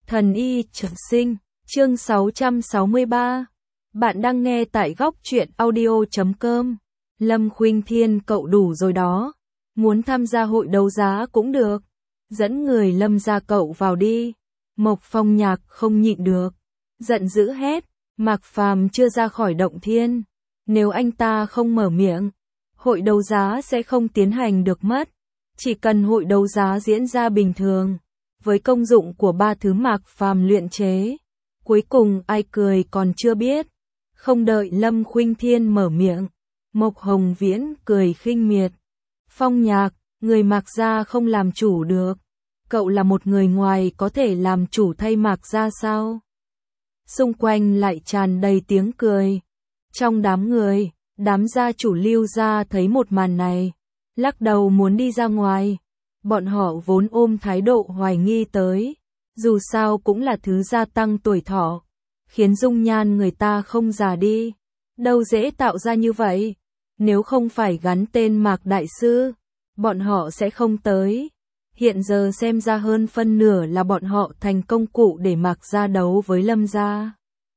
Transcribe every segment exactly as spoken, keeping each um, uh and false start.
Thần y trường sinh, chương sáu trăm sáu mươi ba. Bạn đang nghe tại góc truyện audio chấm com. Lâm Khuynh Thiên, cậu đủ rồi đó. Muốn tham gia hội đấu giá cũng được. Dẫn người Lâm gia cậu vào đi. Mộc Phong Nhạc không nhịn được. Giận dữ hét. Mạc Phàm chưa ra khỏi động thiên. Nếu anh ta không mở miệng, hội đấu giá sẽ không tiến hành được mất. Chỉ cần hội đấu giá diễn ra bình thường, với công dụng của ba thứ Mạc Phàm luyện chế, cuối cùng ai cười còn chưa biết. Không đợi Lâm Khuynh Thiên mở miệng, Mộc Hồng Viễn cười khinh miệt. Phong Nhạc, người Mạc gia không làm chủ được. Cậu là một người ngoài có thể làm chủ thay Mạc gia sao? Xung quanh lại tràn đầy tiếng cười. Trong đám người, đám gia chủ Lưu gia thấy một màn này, lắc đầu muốn đi ra ngoài. Bọn họ vốn ôm thái độ hoài nghi tới, dù sao cũng là thứ gia tăng tuổi thọ, khiến dung nhan người ta không già đi. Đâu dễ tạo ra như vậy, nếu không phải gắn tên Mạc Đại Sư, bọn họ sẽ không tới. Hiện giờ xem ra hơn phân nửa là bọn họ thành công cụ để Mạc gia đấu với Lâm gia.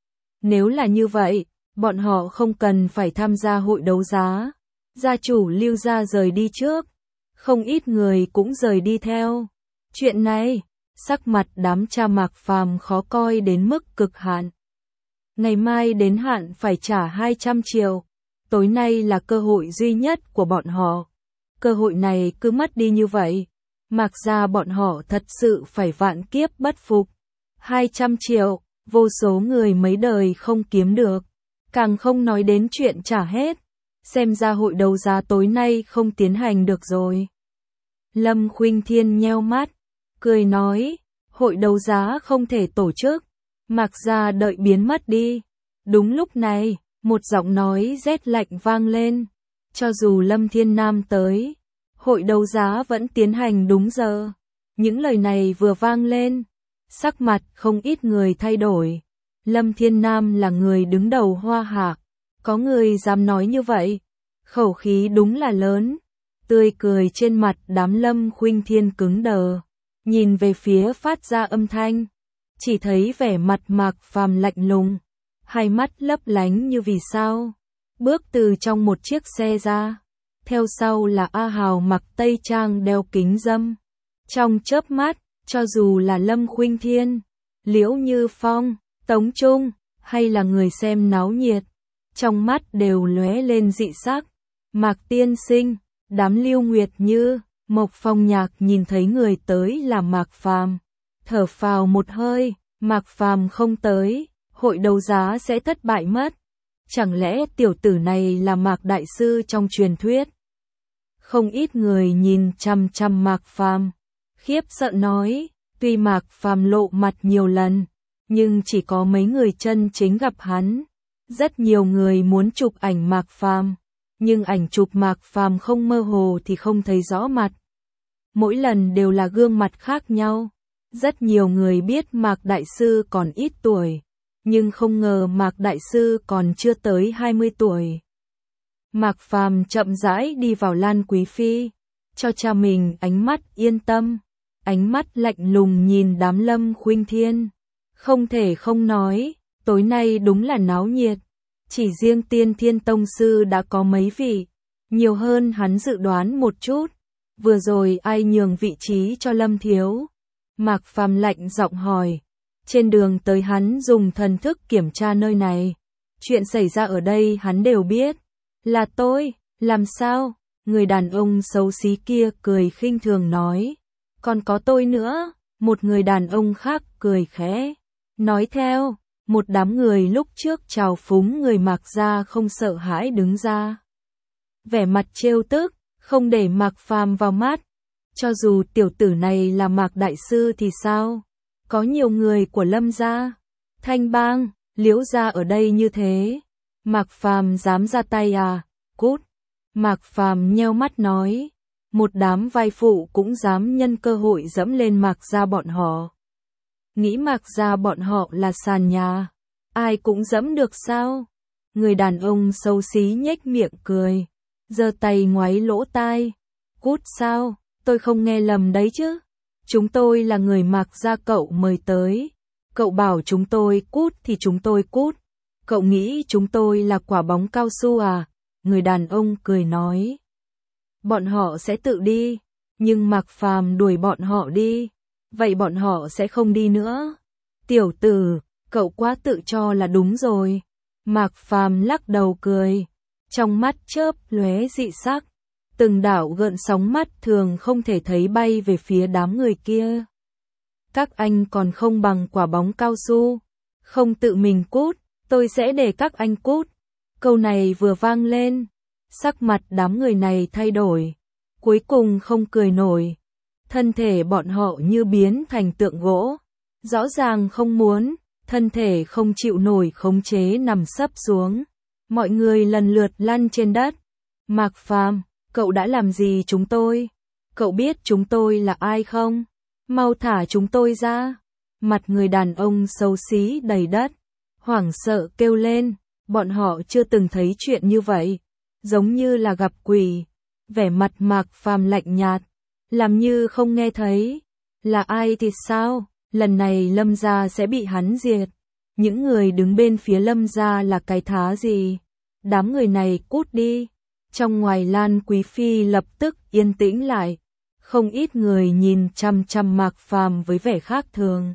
Nếu là như vậy, bọn họ không cần phải tham gia hội đấu giá. Gia chủ Lưu gia rời đi trước, không ít người cũng rời đi theo. Chuyện này, sắc mặt đám cha Mạc Phàm khó coi đến mức cực hạn. Ngày mai đến hạn phải trả hai trăm triệu, tối nay là cơ hội duy nhất của bọn họ. Cơ hội này cứ mất đi như vậy, Mạc gia bọn họ thật sự phải vạn kiếp bất phục. hai trăm triệu, vô số người mấy đời không kiếm được, càng không nói đến chuyện trả hết. Xem ra hội đấu giá tối nay không tiến hành được rồi. Lâm Khuynh Thiên nheo mắt, cười nói, hội đấu giá không thể tổ chức, Mạc gia đợi biến mất đi. Đúng lúc này, một giọng nói rét lạnh vang lên, cho dù Lâm Thiên Nam tới, hội đấu giá vẫn tiến hành đúng giờ. Những lời này vừa vang lên, sắc mặt không ít người thay đổi. Lâm Thiên Nam là người đứng đầu Hoa Hạc, có người dám nói như vậy, khẩu khí đúng là lớn. Tươi cười trên mặt đám Lâm Khuynh Thiên cứng đờ, nhìn về phía phát ra âm thanh, chỉ thấy vẻ mặt Mạc Phàm lạnh lùng, hai mắt lấp lánh như vì sao. Bước từ trong một chiếc xe ra, theo sau là A Hào mặc tây trang đeo kính râm. Trong chớp mắt, cho dù là Lâm Khuynh Thiên, Liễu Như Phong, Tống Trung, hay là người xem náo nhiệt, trong mắt đều lóe lên dị sắc. Mạc tiên sinh, đám Lưu Nguyệt Như, Mộc Phong Nhạc nhìn thấy người tới là Mạc Phàm, thở phào một hơi. Mạc Phàm không tới, hội đấu giá sẽ thất bại mất. Chẳng lẽ tiểu tử này là Mạc Đại Sư trong truyền thuyết? Không ít người nhìn chằm chằm Mạc Phàm, khiếp sợ nói, tuy Mạc Phàm lộ mặt nhiều lần, nhưng chỉ có mấy người chân chính gặp hắn. Rất nhiều người muốn chụp ảnh Mạc Phàm, nhưng ảnh chụp Mạc Phàm không mơ hồ thì không thấy rõ mặt. Mỗi lần đều là gương mặt khác nhau. Rất nhiều người biết Mạc Đại Sư còn ít tuổi, nhưng không ngờ Mạc Đại Sư còn chưa tới hai mươi tuổi. Mạc Phàm chậm rãi đi vào Lan Quý Phi, cho cha mình ánh mắt yên tâm, ánh mắt lạnh lùng nhìn đám Lâm Khuynh Thiên. Không thể không nói, tối nay đúng là náo nhiệt. Chỉ riêng Tiên Thiên Tông Sư đã có mấy vị, nhiều hơn hắn dự đoán một chút. Vừa rồi ai nhường vị trí cho Lâm Thiếu? Mạc Phàm lạnh giọng hỏi. Trên đường tới hắn dùng thần thức kiểm tra nơi này. Chuyện xảy ra ở đây hắn đều biết. Là tôi, làm sao? Người đàn ông xấu xí kia cười khinh thường nói. Còn có tôi nữa, một người đàn ông khác cười khẽ. Nói theo, một đám người lúc trước trào phúng người Mạc gia không sợ hãi đứng ra. Vẻ mặt trêu tức, không để Mạc Phàm vào mắt. Cho dù tiểu tử này là Mạc Đại Sư thì sao? Có nhiều người của Lâm gia, Thanh Bang, Liễu gia ở đây như thế. Mạc Phàm dám ra tay à? Cút! Mạc Phàm nheo mắt nói. Một đám vai phụ cũng dám nhân cơ hội dẫm lên Mạc gia bọn họ. Nghĩ Mạc gia bọn họ là sàn nhà, ai cũng dẫm được sao? Người đàn ông xấu xí nhếch miệng cười, giơ tay ngoáy lỗ tai. Cút sao? Tôi không nghe lầm đấy chứ? Chúng tôi là người Mạc gia cậu mời tới, Cậu bảo chúng tôi cút thì chúng tôi cút. Cậu nghĩ chúng tôi là quả bóng cao su à? Người đàn ông cười nói. Bọn họ sẽ tự đi, nhưng Mạc Phàm đuổi bọn họ đi. Vậy bọn họ sẽ không đi nữa. Tiểu tử, cậu quá tự cho là đúng rồi. Mạc Phàm lắc đầu cười, trong mắt chớp lóe dị sắc, từng đạo gợn sóng mắt thường không thể thấy bay về phía đám người kia. Các anh còn không bằng quả bóng cao su, không tự mình cút, tôi sẽ để các anh cút. Câu này vừa vang lên, sắc mặt đám người này thay đổi, cuối cùng không cười nổi. Thân thể bọn họ như biến thành tượng gỗ, rõ ràng không muốn, thân thể không chịu nổi khống chế nằm sấp xuống. Mọi người lần lượt lăn trên đất. Mạc Phàm, cậu đã làm gì chúng tôi? Cậu biết chúng tôi là ai không? Mau thả chúng tôi ra. Mặt người đàn ông xấu xí đầy đất, hoảng sợ kêu lên, bọn họ chưa từng thấy chuyện như vậy, giống như là gặp quỷ. Vẻ mặt Mạc Phàm lạnh nhạt, làm như không nghe thấy. Là ai thì sao? Lần này Lâm gia sẽ bị hắn diệt. Những người đứng bên phía Lâm gia là cái thá gì? Đám người này cút đi. Trong ngoài Lan Quý Phi lập tức yên tĩnh lại. Không ít người nhìn chăm chăm Mạc Phàm với vẻ khác thường.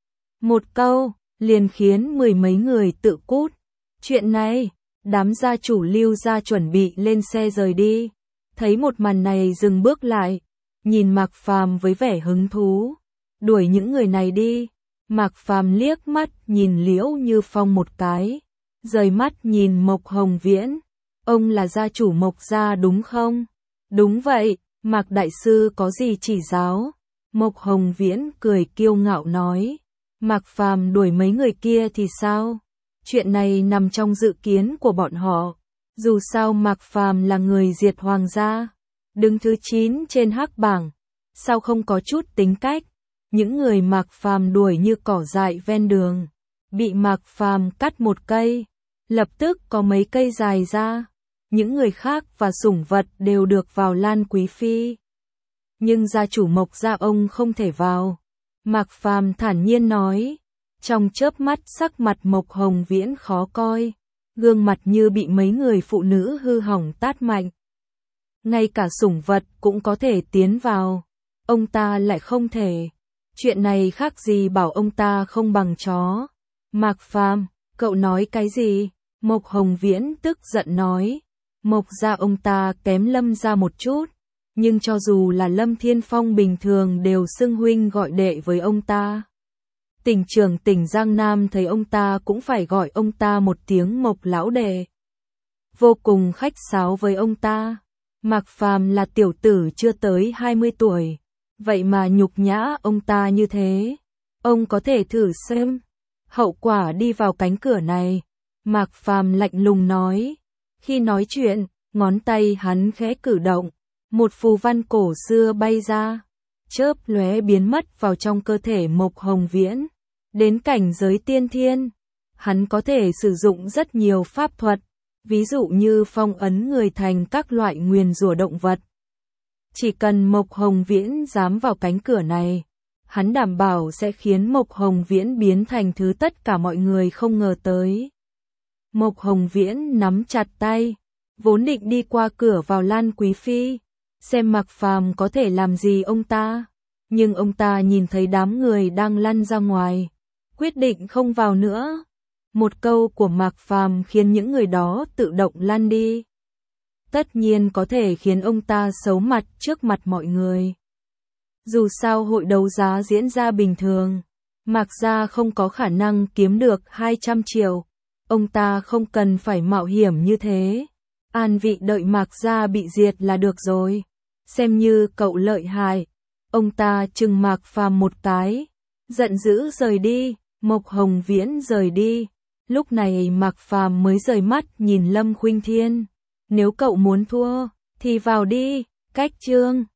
Một câu, liền khiến mười mấy người tự cút. Chuyện này, đám gia chủ Lưu gia chuẩn bị lên xe rời đi. Thấy một màn này dừng bước lại, nhìn Mạc Phàm với vẻ hứng thú. Đuổi những người này đi. Mạc Phàm liếc mắt nhìn Liễu Như Phong một cái, rời mắt nhìn Mộc Hồng Viễn. Ông là gia chủ Mộc gia đúng không? Đúng vậy, Mạc đại sư có gì chỉ giáo? Mộc Hồng Viễn cười kiêu ngạo nói. Mạc Phàm đuổi mấy người kia thì sao? Chuyện này nằm trong dự kiến của bọn họ. Dù sao Mạc Phàm là người diệt hoàng gia, đứng thứ chín trên hắc bảng, sao không có chút tính cách? Những người Mạc Phàm đuổi như cỏ dại ven đường, bị Mạc Phàm cắt một cây, lập tức có mấy cây dài ra. Những người khác và sủng vật đều được vào Lan Quý Phi, nhưng gia chủ Mộc gia ông không thể vào. Mạc Phàm thản nhiên nói. Trong chớp mắt sắc mặt Mộc Hồng Viễn khó coi, gương mặt như bị mấy người phụ nữ hư hỏng tát mạnh. Ngay cả sủng vật cũng có thể tiến vào, ông ta lại không thể. Chuyện này khác gì bảo ông ta không bằng chó. Mạc Phàm, cậu nói cái gì? Mộc Hồng Viễn tức giận nói. Mộc gia ông ta kém Lâm gia một chút, nhưng cho dù là Lâm Thiên Phong bình thường đều xưng huynh gọi đệ với ông ta. Tỉnh trưởng tỉnh Giang Nam thấy ông ta cũng phải gọi ông ta một tiếng Mộc lão đệ. Vô cùng khách sáo với ông ta. Mạc Phàm là tiểu tử chưa tới hai mươi tuổi, vậy mà nhục nhã ông ta như thế. Ông có thể thử xem hậu quả đi vào cánh cửa này. Mạc Phàm lạnh lùng nói. Khi nói chuyện, ngón tay hắn khẽ cử động, một phù văn cổ xưa bay ra, chớp lóe biến mất vào trong cơ thể Mộc Hồng Viễn. Đến cảnh giới tiên thiên, hắn có thể sử dụng rất nhiều pháp thuật, ví dụ như phong ấn người thành các loại nguyền rủa động vật. Chỉ cần Mộc Hồng Viễn dám vào cánh cửa này, hắn đảm bảo sẽ khiến Mộc Hồng Viễn biến thành thứ tất cả mọi người không ngờ tới. Mộc Hồng Viễn nắm chặt tay, vốn định đi qua cửa vào Lan Quý Phi, xem Mạc Phàm có thể làm gì ông ta, nhưng ông ta nhìn thấy đám người đang lăn ra ngoài, quyết định không vào nữa. Một câu của Mạc Phàm khiến những người đó tự động lăn đi. Tất nhiên có thể khiến ông ta xấu mặt trước mặt mọi người. Dù sao hội đấu giá diễn ra bình thường, Mạc gia không có khả năng kiếm được hai trăm triệu. Ông ta không cần phải mạo hiểm như thế. An vị đợi Mạc gia bị diệt là được rồi. Xem như cậu lợi hại. Ông ta chừng Mạc Phàm một cái, giận dữ rời đi. Mộc Hồng Viễn rời đi. Lúc này Mạc Phàm mới rời mắt nhìn Lâm Khuynh Thiên. Nếu cậu muốn thua, thì vào đi. Cách chương